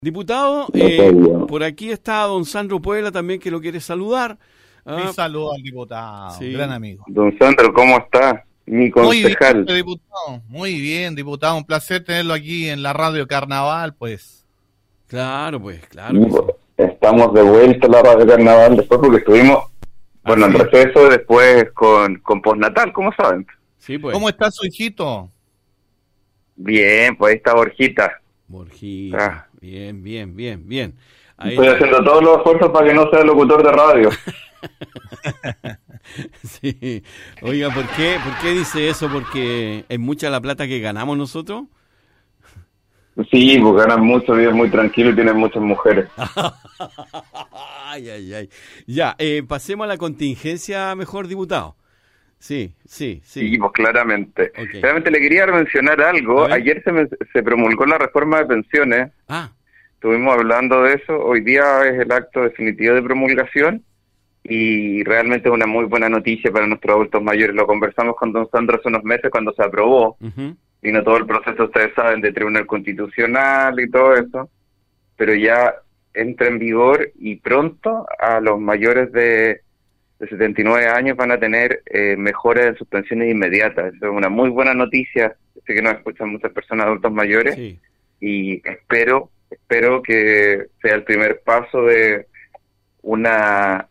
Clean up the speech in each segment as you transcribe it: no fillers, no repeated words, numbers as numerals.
Diputado, No sabía. por aquí está don Sandro Puebla también que lo quiere saludar. Mi saludo al diputado, Sí. gran amigo. Don Sandro, ¿cómo está? Mi concejal. Muy bien, diputado. Muy bien, diputado. Un placer tenerlo aquí en la radio Carnaval, pues. Claro, pues, claro que sí. Estamos de vuelta a la radio Carnaval después porque estuvimos, bueno, en receso después con postnatal, ¿cómo saben? Sí, pues. ¿Cómo está su hijito? Bien, pues ahí está Borjita. Borjita, bien. Ahí Estoy está. haciendo todos los esfuerzos para que no sea locutor de radio. Sí. Oiga, ¿por qué dice eso? ¿Porque es mucha la plata que ganamos nosotros? Sí, pues ganan mucho, viven muy tranquilo y tienen muchas mujeres. Ay. Ya, pasemos a la contingencia mejor, diputado. Sí. Sí, pues claramente. Okay. Realmente le quería mencionar algo. Ayer se promulgó la reforma de pensiones. Estuvimos hablando de eso. Hoy día es el acto definitivo de promulgación y realmente es una muy buena noticia para nuestros adultos mayores. Lo conversamos con don Sandro hace unos meses cuando se aprobó. Vino todo el proceso, ustedes saben, de Tribunal Constitucional y todo eso. Pero ya entra en vigor y pronto a los mayores de 79 años van a tener mejoras en sus pensiones inmediatas. Eso es una muy buena noticia. Sé que nos escuchan muchas personas adultos mayores y espero que sea el primer paso de una,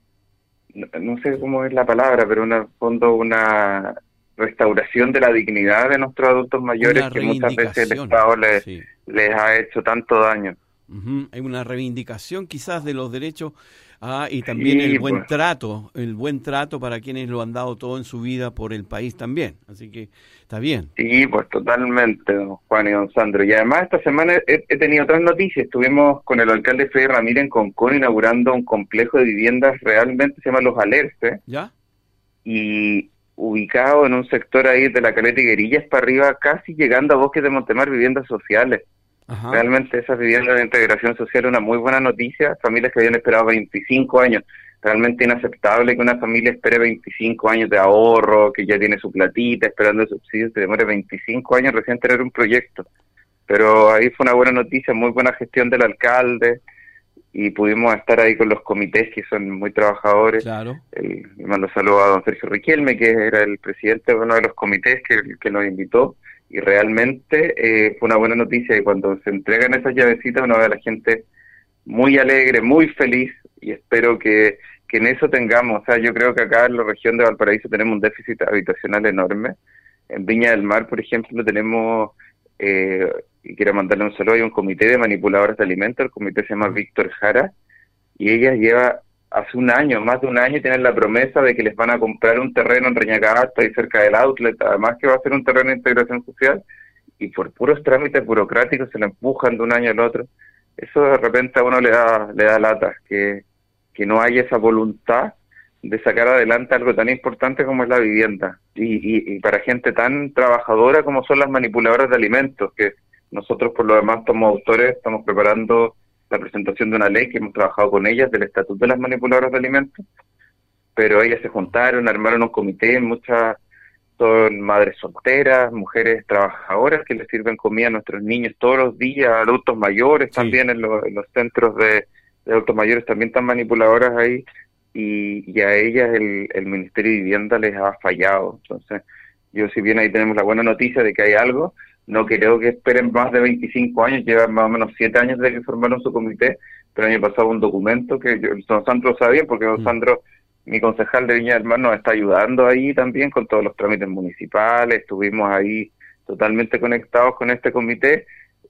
no sé cómo es la palabra, pero una restauración de la dignidad de nuestros adultos mayores que muchas veces el Estado les ha hecho tanto daño. Hay una reivindicación quizás de los derechos y también el buen trato para quienes lo han dado todo en su vida por el país también, así que está bien. Sí, pues totalmente, don Juan y don Sandro, y además esta semana he tenido otras noticias. Estuvimos con el alcalde Freddy Ramírez en Concón inaugurando un complejo de viviendas, realmente se llama Los Alerces, ¿ya? Y ubicado en un sector ahí de la Caleta Higuerillas para arriba, casi llegando a Bosques de Montemar, viviendas sociales. Realmente esas viviendas de integración social es una muy buena noticia. Familias que habían esperado 25 años, realmente inaceptable que una familia espere 25 años de ahorro, que ya tiene su platita, esperando el subsidio, se demore 25 años recién tener un proyecto. Pero ahí fue una buena noticia, muy buena gestión del alcalde, y pudimos estar ahí con los comités que son muy trabajadores. Claro. Le mando saludos a don Sergio Riquelme, que era el presidente de uno de los comités que nos invitó. Y realmente fue una buena noticia, y cuando se entregan esas llavecitas uno ve a la gente muy alegre, muy feliz, y espero que en eso tengamos, o sea, yo creo que acá en la región de Valparaíso tenemos un déficit habitacional enorme. En Viña del Mar, por ejemplo, tenemos, y quiero mandarle un saludo, hay un comité de manipuladoras de alimentos, el comité se llama Víctor Jara, y ella lleva hace un año, más de un año, tienen la promesa de que les van a comprar un terreno en Reñacasta y cerca del outlet, además que va a ser un terreno de integración social, y por puros trámites burocráticos se lo empujan de un año al otro. Eso de repente a uno le da lata, que no haya esa voluntad de sacar adelante algo tan importante como es la vivienda, y para gente tan trabajadora como son las manipuladoras de alimentos, que nosotros por lo demás somos autores, estamos preparando la presentación de una ley que hemos trabajado con ellas, del estatuto de las manipuladoras de alimentos, pero ellas se juntaron, armaron un comité, muchas son madres solteras, mujeres trabajadoras que les sirven comida a nuestros niños todos los días, adultos mayores también en los centros de adultos mayores también están manipuladoras ahí, y a ellas el Ministerio de Vivienda les ha fallado. Entonces, yo si bien ahí tenemos la buena noticia de que hay algo, no creo que esperen más de 25 años, llevan más o menos 7 años desde que formaron su comité, pero el año pasado un documento que don Sandro sabía, porque don Sandro, mi concejal de Viña del Mar, nos está ayudando ahí también con todos los trámites municipales, estuvimos ahí totalmente conectados con este comité,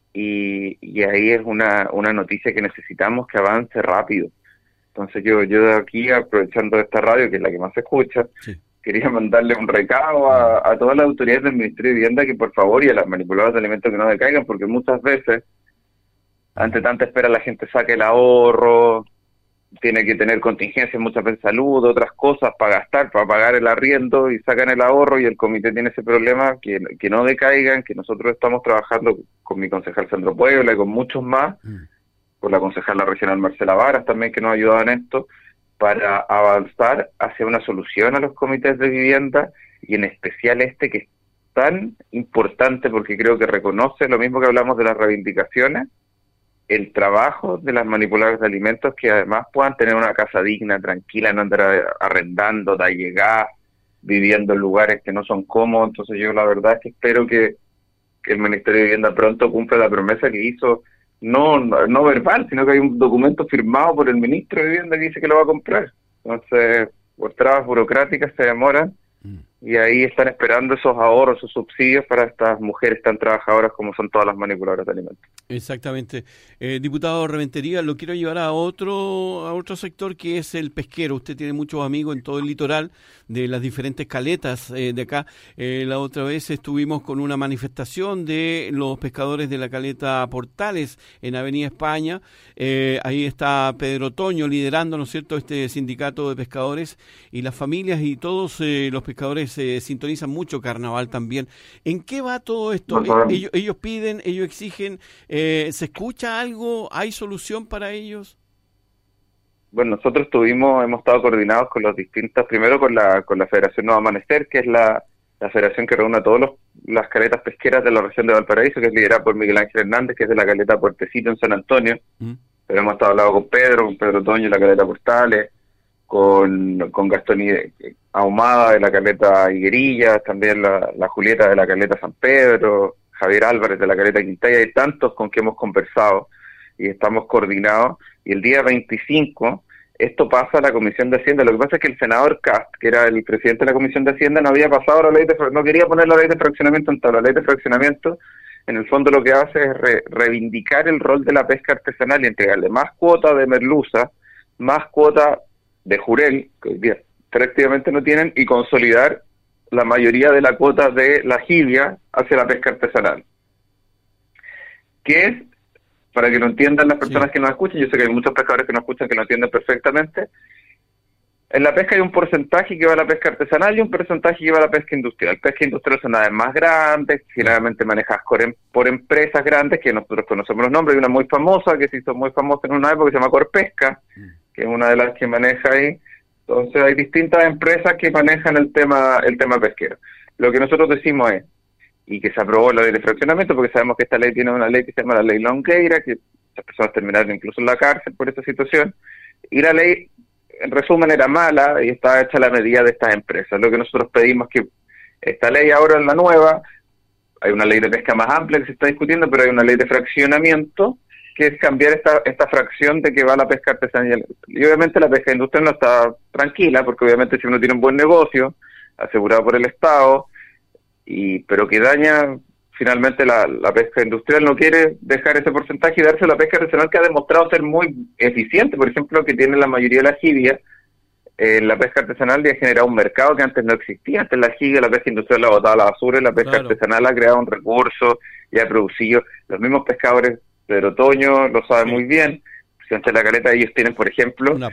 y ahí es una noticia que necesitamos que avance rápido. Entonces yo de aquí, aprovechando esta radio, que es la que más se escucha, quería mandarle un recado a todas las autoridades del Ministerio de Vivienda que por favor, y a las manipuladoras de alimentos que no decaigan, porque muchas veces, ante tanta espera, la gente saca el ahorro, tiene que tener contingencias, muchas veces salud, otras cosas para gastar, para pagar el arriendo, y sacan el ahorro, y el comité tiene ese problema, que no decaigan, que nosotros estamos trabajando con mi concejal Sandro Puebla y con muchos más, con la concejala regional Marcela Varas también, que nos ha ayudado en esto, para avanzar hacia una solución a los comités de vivienda, y en especial que es tan importante porque creo que reconoce lo mismo que hablamos de las reivindicaciones, el trabajo de las manipuladoras de alimentos, que además puedan tener una casa digna, tranquila, no andar arrendando, de llegar, viviendo en lugares que no son cómodos. Entonces yo la verdad es que espero que el Ministerio de Vivienda pronto cumpla la promesa que hizo, no verbal, sino que hay un documento firmado por el Ministro de Vivienda que dice que lo va a comprar. Entonces, por trabas burocráticas se demoran, y ahí están esperando esos ahorros, esos subsidios para estas mujeres tan trabajadoras como son todas las manipuladoras de alimentos. Exactamente. Diputado Rementería, lo quiero llevar a otro sector, que es el pesquero. Usted tiene muchos amigos en todo el litoral de las diferentes caletas de acá. La otra vez estuvimos con una manifestación de los pescadores de la caleta Portales en Avenida España. Ahí está Pedro Toño liderando, ¿no es cierto?, este sindicato de pescadores, y las familias y todos los pescadores sintonizan mucho Carnaval también. ¿En qué va todo esto? Ellos piden, ellos exigen, ¿se escucha algo? ¿Hay solución para ellos? Bueno, nosotros hemos estado coordinados con los distintos, primero con la Federación Nuevo Amanecer, que es la federación que reúne a todas las caletas pesqueras de la región de Valparaíso, que es liderada por Miguel Ángel Hernández, que es de la caleta Puertecito en San Antonio. Pero hemos estado hablando con Pedro Toño de la caleta Portales, con Gastón Ahumada de la caleta Higuerillas, también la Julieta de la caleta San Pedro, Javier Álvarez de la caleta Quintaya, y tantos con que hemos conversado y estamos coordinados. Y el día 25 esto pasa a la Comisión de Hacienda. Lo que pasa es que el senador Cast, que era el presidente de la Comisión de Hacienda, no había pasado la ley no quería poner la ley de fraccionamiento. Entonces la ley de fraccionamiento en el fondo lo que hace es reivindicar el rol de la pesca artesanal y entregarle más cuota de merluza, más cuota de jurel, que hoy día prácticamente no tienen, y consolidar la mayoría de la cuota de la jibia hacia la pesca artesanal. Que es, para que lo entiendan las personas que nos escuchan, yo sé que hay muchos pescadores que nos escuchan que lo entienden perfectamente, en la pesca hay un porcentaje que va a la pesca artesanal y un porcentaje que va a la pesca industrial. Pesca industrial son aves más grandes, generalmente manejadas por empresas grandes, que nosotros conocemos los nombres. Hay una muy famosa, que se hizo muy famosa en una época, que se llama Corpesca, que es una de las que maneja ahí. Entonces hay distintas empresas que manejan el tema pesquero. Lo que nosotros decimos es, y que se aprobó la ley de fraccionamiento, porque sabemos que esta ley tiene una ley que se llama la ley Longueira, que las personas terminaron incluso en la cárcel por esta situación, y la ley, en resumen, era mala y estaba hecha a la medida de estas empresas. Lo que nosotros pedimos es que esta ley ahora, en la nueva, hay una ley de pesca más amplia que se está discutiendo, pero hay una ley de fraccionamiento, que es cambiar esta fracción de que va la pesca artesanal. Y obviamente la pesca industrial no está tranquila, porque obviamente si uno tiene un buen negocio, asegurado por el Estado, pero que daña finalmente la pesca industrial, no quiere dejar ese porcentaje y darse a la pesca artesanal, que ha demostrado ser muy eficiente. Por ejemplo, que tiene la mayoría de la jibia, la pesca artesanal ya ha generado un mercado que antes no existía. Antes la jibia, la pesca industrial la botaba a la basura, y la pesca artesanal ha creado un recurso y ha producido. Los mismos pescadores, Pedro Toño lo sabe muy bien, presidente de la caleta, ellos tienen, por ejemplo, una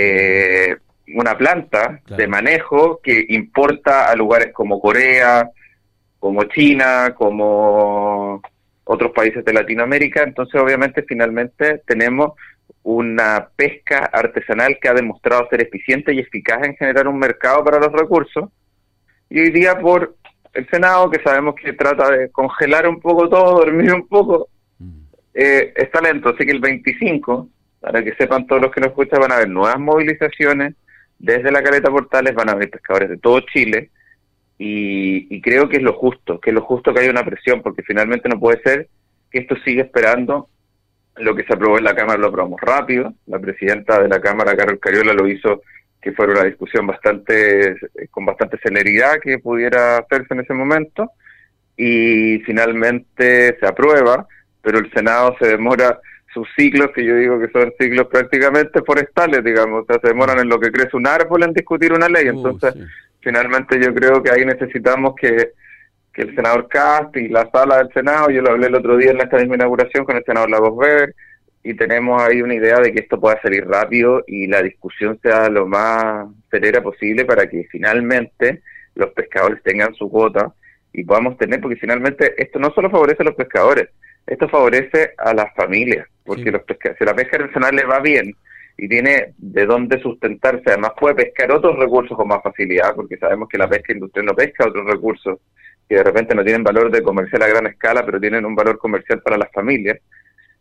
planta de manejo que importa a lugares como Corea, como China, como otros países de Latinoamérica. Entonces, obviamente, finalmente tenemos una pesca artesanal que ha demostrado ser eficiente y eficaz en generar un mercado para los recursos. Y hoy día, por el Senado, que sabemos que trata de congelar un poco todo, dormir un poco, está lento. Así que el 25, para que sepan todos los que nos escuchan, van a haber nuevas movilizaciones desde la caleta Portales, van a haber pescadores de todo Chile, y creo que es lo justo, que haya una presión, porque finalmente no puede ser que esto siga esperando. Lo que se aprobó en la Cámara lo aprobamos rápido. La presidenta de la Cámara, Carol Cariola, lo hizo que fuera una discusión con bastante celeridad que pudiera hacerse en ese momento, y finalmente se aprueba, pero el Senado se demora sus ciclos, que yo digo que son ciclos prácticamente forestales, digamos, o sea, se demoran en lo que crece un árbol en discutir una ley. Entonces, finalmente yo creo que ahí necesitamos que el senador Cast y la sala del Senado, yo lo hablé el otro día en esta misma inauguración con el senador Lagos Weber, y tenemos ahí una idea de que esto pueda salir rápido y la discusión sea lo más serena posible, para que finalmente los pescadores tengan su cuota y podamos tener, porque finalmente esto no solo favorece a los pescadores, esto favorece a las familias, porque si la pesca artesanal le va bien y tiene de dónde sustentarse, además puede pescar otros recursos con más facilidad, porque sabemos que la pesca industrial no pesca otros recursos que de repente no tienen valor de comercial a gran escala, pero tienen un valor comercial para las familias.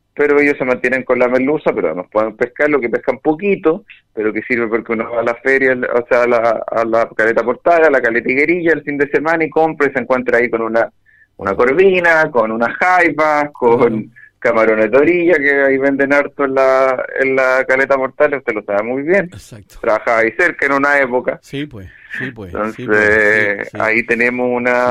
pero ellos se mantienen con la merluza, pero además pueden pescar lo que pescan poquito, pero que sirve porque uno va a la feria, o sea, a la caleta Portal, a la caleta Higuerilla el fin de semana y compra y se encuentra ahí con una corvina, con unas jaivas, con camarones de orilla, que ahí venden harto en la caleta Portal, usted lo sabe muy bien. Exacto. Trabajaba ahí cerca en una época. Sí, pues. Entonces, ahí tenemos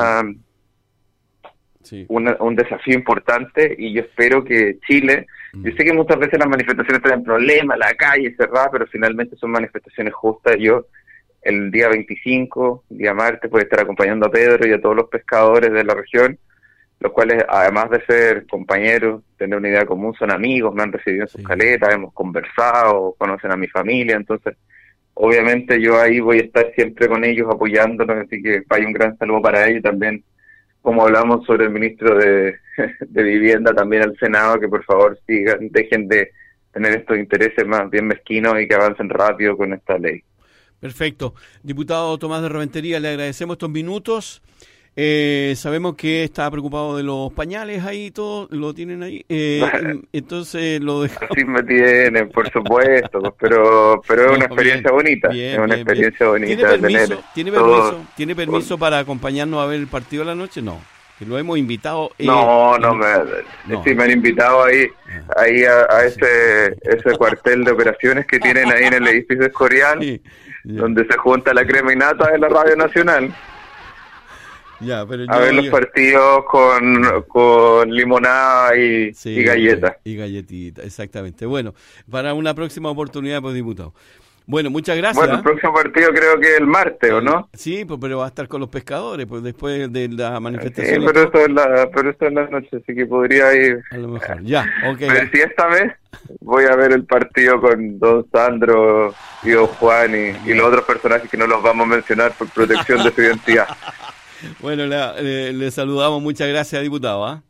un desafío importante y yo espero que Chile, yo sé que muchas veces las manifestaciones traen problemas, la calle cerrada, pero finalmente son manifestaciones justas. Yo el día 25, día martes, voy a estar acompañando a Pedro y a todos los pescadores de la región, los cuales, además de ser compañeros, tener una idea común, son amigos, me han recibido en sus caletas, hemos conversado, conocen a mi familia, entonces obviamente yo ahí voy a estar siempre con ellos apoyándolos, así que vaya un gran saludo para ellos también. Como hablamos sobre el ministro de Vivienda, también al Senado, que por favor sigan, dejen de tener estos intereses más bien mezquinos y que avancen rápido con esta ley. Perfecto. Diputado Tomás de Reventería, le agradecemos estos minutos. Sabemos que está preocupado de los pañales ahí, todo lo tienen ahí, entonces lo dejamos. Así me tienen, por supuesto, pero es una experiencia bonita, es una experiencia bonita. ¿Tiene permiso para acompañarnos a ver el partido de la noche? No, que lo hemos invitado. Sí me han invitado ahí a ese cuartel de operaciones que tienen ahí en el edificio Escorial, donde se junta la crema y nata de la Radio Nacional. A ver los partidos con limonada y galletas. Y galletitas, exactamente. Bueno, para una próxima oportunidad, pues, diputado. Bueno, muchas gracias. Bueno, el próximo partido creo que es el martes, ¿o no? Sí, pues, pero va a estar con los pescadores, pues después de la manifestación. Sí, pero esto es la noche, así que podría ir. A lo mejor, ok. Pero si esta vez voy a ver el partido con don Sandro y don Juan y los otros personajes que no los vamos a mencionar por protección de su identidad. Bueno, le saludamos. Muchas gracias, diputado.